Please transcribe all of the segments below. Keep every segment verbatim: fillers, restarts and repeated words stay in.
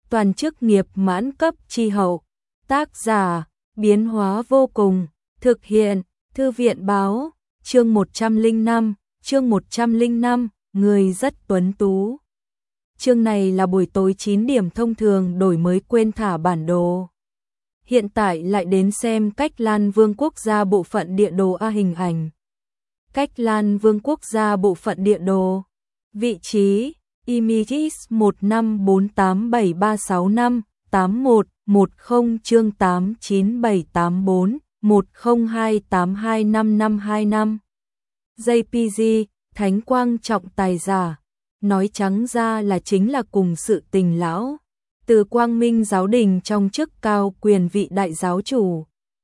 toàn chức nghiệp mãn cấp chi hậu. Tác giả, biến hóa vô cùng, thực hiện, Thư viện báo, chương một trăm lẻ năm, chương một trăm lẻ năm, người rất tuấn tú. Chương này là buổi tối chín điểm thông thường đổi mới quên thả bản đồ. Hiện tại lại đến xem Cách Lan Vương quốc gia bộ phận địa đồ A hình ảnh. Cách Lan Vương quốc gia bộ phận địa đồ. Vị trí, Images một năm bốn tám bảy ba sáu năm tám một một không chương tám chín bảy tám bốn một không hai tám hai năm năm hai năm. giê pê giê, Thánh Quang trọng tài giả. Nói trắng ra là chính là cùng sự tình lão. Từ Quang Minh giáo đình trong chức cao quyền vị đại giáo chủ,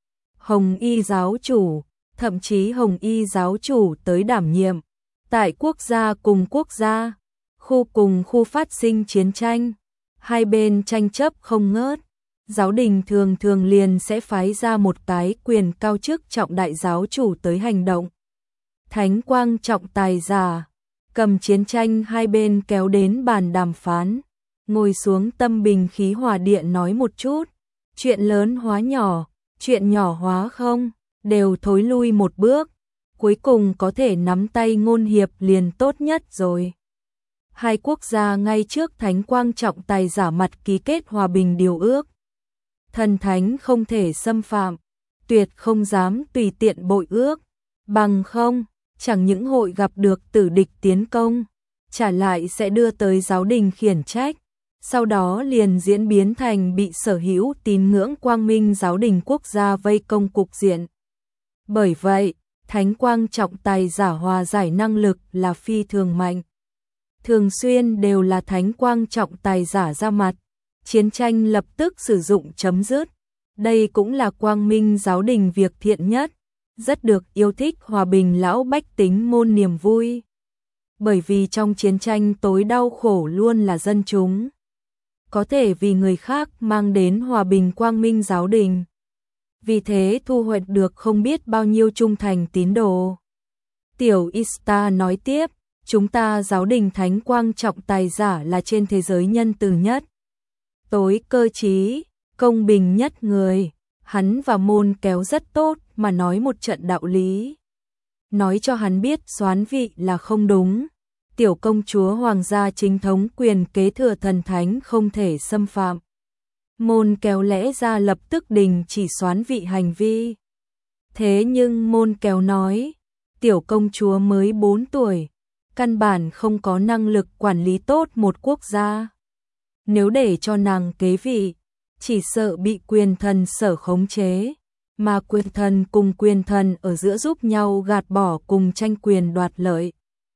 Hồng Y giáo chủ, thậm chí Hồng Y giáo chủ tới đảm nhiệm. Tại quốc gia cùng quốc gia, khu cùng khu phát sinh chiến tranh, hai bên tranh chấp không ngớt. Giáo đình thường thường liền sẽ phái ra một cái quyền cao chức trọng đại giáo chủ tới hành động. Thánh Quang trọng tài giả, cầm chiến tranh hai bên kéo đến bàn đàm phán, ngồi xuống tâm bình khí hòa điện nói một chút, chuyện lớn hóa nhỏ, chuyện nhỏ hóa không, đều thối lui một bước, cuối cùng có thể nắm tay ngôn hiệp liền tốt nhất rồi. Hai quốc gia ngay trước Thánh Quang trọng tài giả mặt ký kết hòa bình điều ước. Thần thánh không thể xâm phạm, tuyệt không dám tùy tiện bội ước, bằng không, chẳng những hội gặp được tử địch tiến công, trả lại sẽ đưa tới giáo đình khiển trách, sau đó liền diễn biến thành bị sở hữu tín ngưỡng Quang Minh giáo đình quốc gia vây công cục diện. Bởi vậy, Thánh Quang trọng tài giả hòa giải năng lực là phi thường mạnh. Thường xuyên đều là Thánh Quang trọng tài giả ra mặt, chiến tranh lập tức sử dụng chấm dứt. Đây cũng là Quang Minh giáo đình việc thiện nhất, rất được yêu thích hòa bình lão bách tính môn niềm vui. Bởi vì trong chiến tranh tối đau khổ luôn là dân chúng. Có thể vì người khác mang đến hòa bình Quang Minh giáo đình. Vì thế thu hoạch được không biết bao nhiêu trung thành tín đồ. Tiểu Ista nói tiếp, chúng ta giáo đình Thánh Quang trọng tài giả là trên thế giới nhân từ nhất, tối cơ trí, công bình nhất người. Hắn và môn kéo rất tốt mà nói một trận đạo lý. Nói cho hắn biết soán vị là không đúng. Tiểu công chúa hoàng gia chính thống quyền kế thừa thần thánh không thể xâm phạm. Môn kéo lẽ ra lập tức đình chỉ soán vị hành vi. Thế nhưng môn kéo nói, tiểu công chúa mới bốn tuổi, căn bản không có năng lực quản lý tốt một quốc gia. Nếu để cho nàng kế vị, chỉ sợ bị quyền thần sở khống chế, mà quyền thần cùng quyền thần ở giữa giúp nhau gạt bỏ cùng tranh quyền đoạt lợi.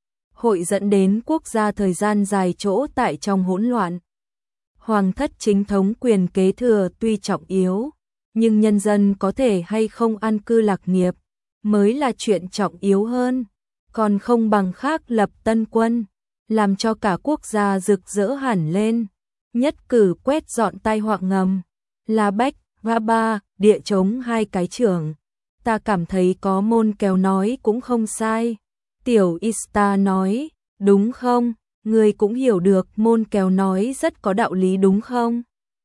Hội dẫn đến quốc gia thời gian dài chỗ tại trong hỗn loạn. Hoàng thất chính thống quyền kế thừa tuy trọng yếu, nhưng nhân dân có thể hay không an cư lạc nghiệp, mới là chuyện trọng yếu hơn, còn không bằng khác lập tân quân, làm cho cả quốc gia rực rỡ hẳn lên. Nhất cử quét dọn tai họa ngầm, La Bách, và ba, địa chống hai cái trưởng. Ta cảm thấy có môn kéo nói cũng không sai. Tiểu Ista nói, đúng không, người cũng hiểu được môn kéo nói rất có đạo lý đúng không?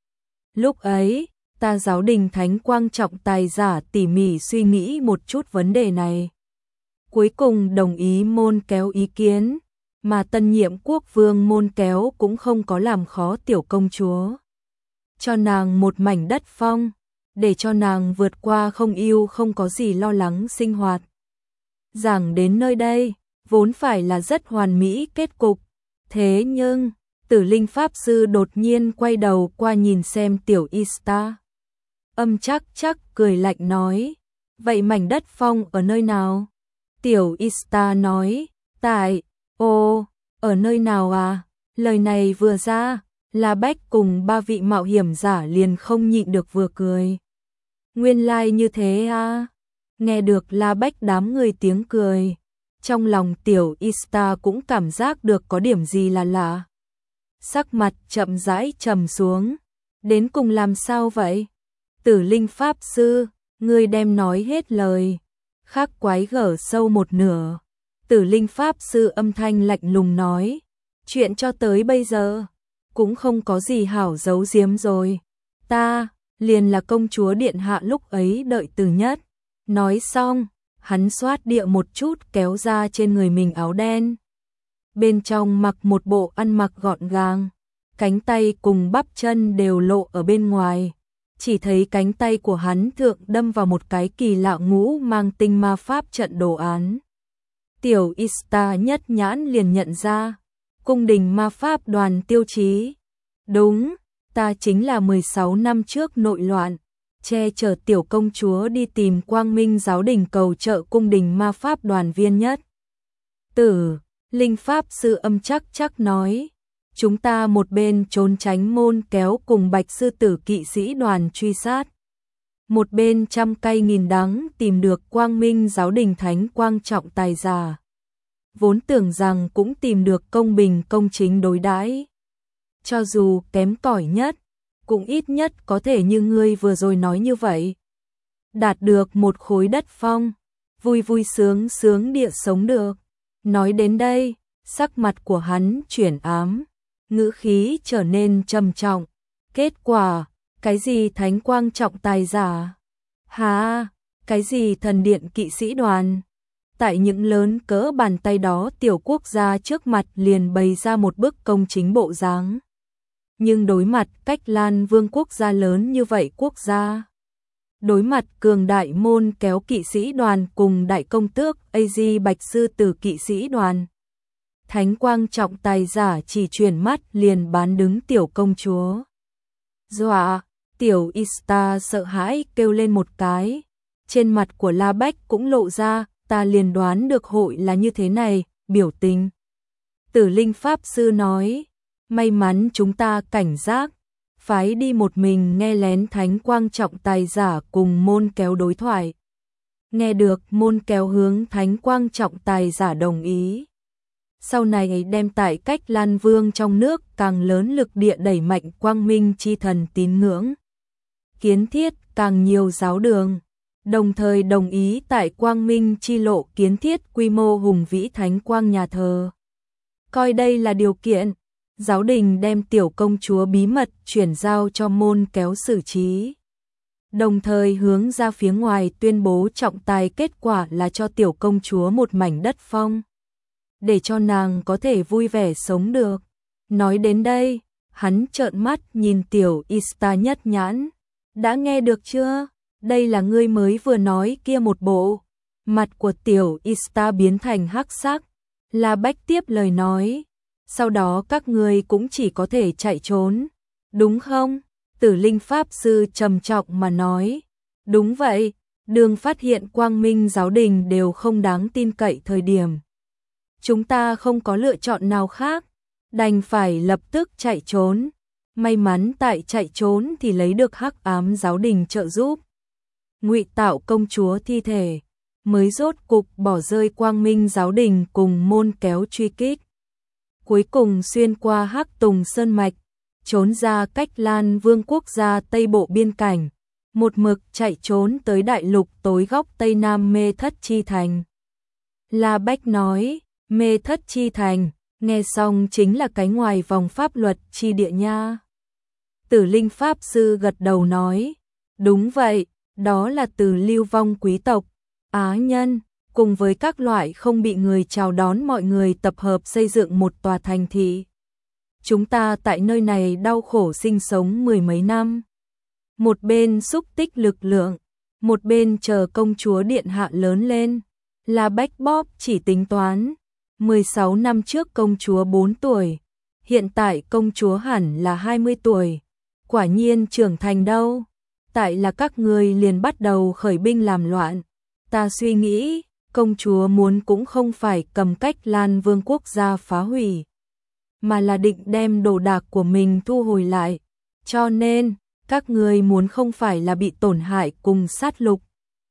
Lúc ấy, ta giáo đình Thánh Quang trọng tài giả tỉ mỉ suy nghĩ một chút vấn đề này. Cuối cùng đồng ý môn kéo ý kiến. Mà tân nhiệm quốc vương môn kéo cũng không có làm khó tiểu công chúa. Cho nàng một mảnh đất phong, để cho nàng vượt qua không ưu không có gì lo lắng sinh hoạt. Giảng đến nơi đây, vốn phải là rất hoàn mỹ kết cục. Thế nhưng, Tử Linh Pháp Sư đột nhiên quay đầu qua nhìn xem tiểu Ista. Âm chắc chắc cười lạnh nói, vậy mảnh đất phong ở nơi nào? Tiểu Ista nói, tại... Ồ, ở nơi nào à? Lời này vừa ra, La Bách cùng ba vị mạo hiểm giả liền không nhịn được vừa cười. Nguyên lai like như thế à? Nghe được La Bách đám người tiếng cười, trong lòng tiểu Ista cũng cảm giác được có điểm gì là lạ. Sắc mặt chậm rãi trầm xuống, đến cùng làm sao vậy? Tử Linh Pháp Sư, ngươi đem nói hết lời, khắc quái gở sâu một nửa. Tử Linh Pháp Sư âm thanh lạnh lùng nói, chuyện cho tới bây giờ, cũng không có gì hảo giấu giếm rồi. Ta, liền là công chúa điện hạ lúc ấy đợi từ nhất. Nói xong, hắn xoát địa một chút kéo ra trên người mình áo đen. Bên trong mặc một bộ ăn mặc gọn gàng, cánh tay cùng bắp chân đều lộ ở bên ngoài. Chỉ thấy cánh tay của hắn thượng đâm vào một cái kỳ lạ ngũ mang tinh ma pháp trận đồ án. Tiểu Ista nhất nhãn liền nhận ra, cung đình ma pháp đoàn tiêu chí. Đúng, ta chính là mười sáu năm trước nội loạn, che chở tiểu công chúa đi tìm Quang Minh giáo đình cầu trợ cung đình ma pháp đoàn viên nhất. Tử, linh pháp sư âm chắc chắc nói, chúng ta một bên trốn tránh môn kéo cùng bạch sư tử kỵ sĩ đoàn truy sát. Một bên trăm cây nghìn đắng tìm được Quang Minh giáo đình thánh quang trọng tài giả. Vốn tưởng rằng cũng tìm được công bình công chính đối đãi. Cho dù kém cỏi nhất, cũng ít nhất có thể như ngươi vừa rồi nói như vậy. Đạt được một khối đất phong, vui vui sướng sướng địa sống được. Nói đến đây, sắc mặt của hắn chuyển ám, ngữ khí trở nên trầm trọng. Kết quả, cái gì thánh quang trọng tài giả? Hà, cái gì thần điện kỵ sĩ đoàn? Tại những lớn cỡ bàn tay đó tiểu quốc gia trước mặt liền bày ra một bức công chính bộ dáng. Nhưng đối mặt cách Lan Vương quốc gia lớn như vậy quốc gia, đối mặt cường đại môn kéo kỵ sĩ đoàn cùng đại công tước a giê bạch sư tử kỵ sĩ đoàn, thánh quang trọng tài giả chỉ chuyển mắt liền bán đứng tiểu công chúa. Dọa, tiểu Ista sợ hãi kêu lên một cái, trên mặt của La Bách cũng lộ ra, ta liền đoán được hội là như thế này, biểu tình. Tử linh pháp sư nói, may mắn chúng ta cảnh giác, phái đi một mình nghe lén thánh quang trọng tài giả cùng môn kéo đối thoại. Nghe được môn kéo hướng thánh quang trọng tài giả đồng ý. Sau này đem tại cách Lan Vương trong nước càng lớn lực địa đẩy mạnh Quang Minh chi thần tín ngưỡng. Kiến thiết càng nhiều giáo đường, đồng thời đồng ý tại Quang Minh chi lộ kiến thiết quy mô hùng vĩ thánh quang nhà thờ. Coi đây là điều kiện, giáo đình đem tiểu công chúa bí mật chuyển giao cho môn kéo xử trí. Đồng thời hướng ra phía ngoài tuyên bố trọng tài kết quả là cho tiểu công chúa một mảnh đất phong, để cho nàng có thể vui vẻ sống được. Nói đến đây, hắn trợn mắt nhìn tiểu Ista nhất nhãn. Đã nghe được chưa? Đây là ngươi mới vừa nói kia một bộ. Mặt của tiểu Ista biến thành hắc sắc. La Bách tiếp lời nói. Sau đó các ngươi cũng chỉ có thể chạy trốn. Đúng không? Tử linh pháp sư trầm trọng mà nói. Đúng vậy, đường phát hiện Quang Minh giáo đình đều không đáng tin cậy thời điểm. Chúng ta không có lựa chọn nào khác, đành phải lập tức chạy trốn. May mắn tại chạy trốn thì lấy được hắc ám giáo đình trợ giúp. Ngụy tạo công chúa thi thể, mới rốt cục bỏ rơi Quang Minh giáo đình cùng môn kéo truy kích. Cuối cùng xuyên qua Hắc Tùng Sơn Mạch, trốn ra cách Lan Vương quốc gia Tây Bộ biên cảnh, một mực chạy trốn tới đại lục tối góc Tây Nam Mê Thất Chi Thành. La Bách nói, Mê Thất Chi Thành, nghe xong chính là cái ngoài vòng pháp luật chi địa nha. Tử linh pháp sư gật đầu nói, đúng vậy, đó là từ lưu vong quý tộc, á nhân, cùng với các loại không bị người chào đón mọi người tập hợp xây dựng một tòa thành thị. Chúng ta tại nơi này đau khổ sinh sống mười mấy năm. Một bên xúc tích lực lượng, một bên chờ công chúa điện hạ lớn lên. La Bách Bóp chỉ tính toán, mười sáu năm trước công chúa bốn tuổi, hiện tại công chúa hẳn là hai mươi tuổi. Quả nhiên trưởng thành đâu, tại là các người liền bắt đầu khởi binh làm loạn. Ta suy nghĩ, công chúa muốn cũng không phải cầm cách Lan Vương quốc gia phá hủy, mà là định đem đồ đạc của mình thu hồi lại. Cho nên, các người muốn không phải là bị tổn hại cùng sát lục,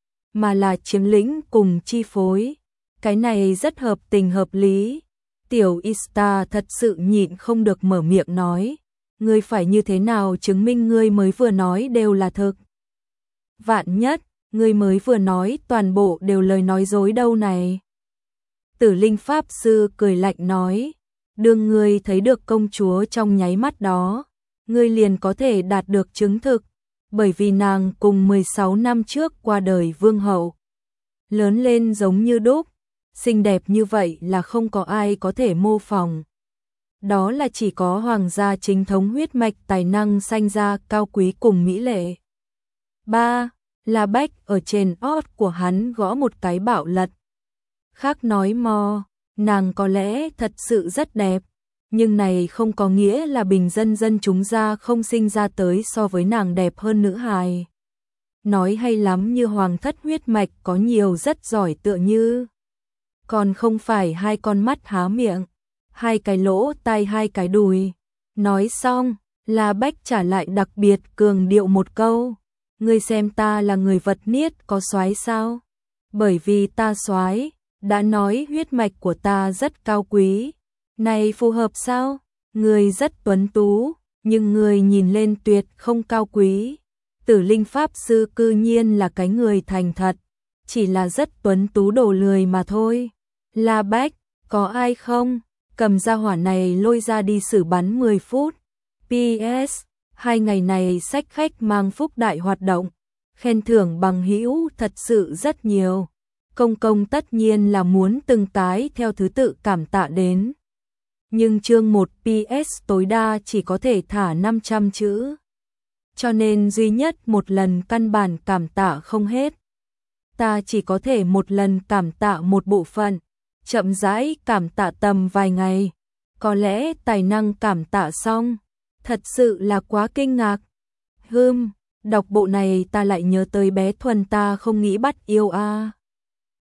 mà là chiếm lĩnh cùng chi phối. Cái này rất hợp tình hợp lý. Tiểu Ista thật sự nhịn không được mở miệng nói, ngươi phải như thế nào chứng minh ngươi mới vừa nói đều là thực? Vạn nhất, ngươi mới vừa nói toàn bộ đều lời nói dối đâu này. Tử linh pháp sư cười lạnh nói, Đương ngươi thấy được công chúa trong nháy mắt đó, ngươi liền có thể đạt được chứng thực, bởi vì nàng cùng mười sáu năm trước qua đời vương hậu. Lớn lên giống như đúc, xinh đẹp như vậy là không có ai có thể mô phỏng. Đó là chỉ có hoàng gia chính thống huyết mạch tài năng sanh ra cao quý cùng mỹ lệ. ba. La Bách ở trên ót của hắn gõ một cái bạo lật. Khác nói mò, nàng có lẽ thật sự rất đẹp, nhưng này không có nghĩa là bình dân dân chúng ra không sinh ra tới so với nàng đẹp hơn nữ hài. Nói hay lắm như hoàng thất huyết mạch có nhiều rất giỏi tựa như. Còn không phải hai con mắt há miệng, hai cái lỗ tai hai cái đùi. Nói xong, La Bách trả lại đặc biệt cường điệu một câu. Ngươi xem ta là người vật niết có soái sao? Bởi vì ta soái, đã nói huyết mạch của ta rất cao quý. Này phù hợp sao? Ngươi rất tuấn tú, nhưng ngươi nhìn lên tuyệt không cao quý. Tử Linh Pháp Sư cư nhiên là cái người thành thật, chỉ là rất tuấn tú đồ lười mà thôi. La Bách, có ai không? Cầm ra hỏa này lôi ra đi xử bắn mười phút. pê ét. Hai ngày này sách khách mang phúc đại hoạt động, khen thưởng bằng hữu thật sự rất nhiều. Công công tất nhiên là muốn từng cái theo thứ tự cảm tạ đến. Nhưng chương một pê ét tối đa chỉ có thể thả năm trăm chữ. Cho nên duy nhất một lần căn bản cảm tạ không hết. Ta chỉ có thể một lần cảm tạ một bộ phận, chậm rãi cảm tạ tầm vài ngày. Có lẽ tài năng cảm tạ xong. Thật sự là quá kinh ngạc. Hừm, đọc bộ này ta lại nhớ tới bé Thuần ta không nghĩ bắt yêu a. À.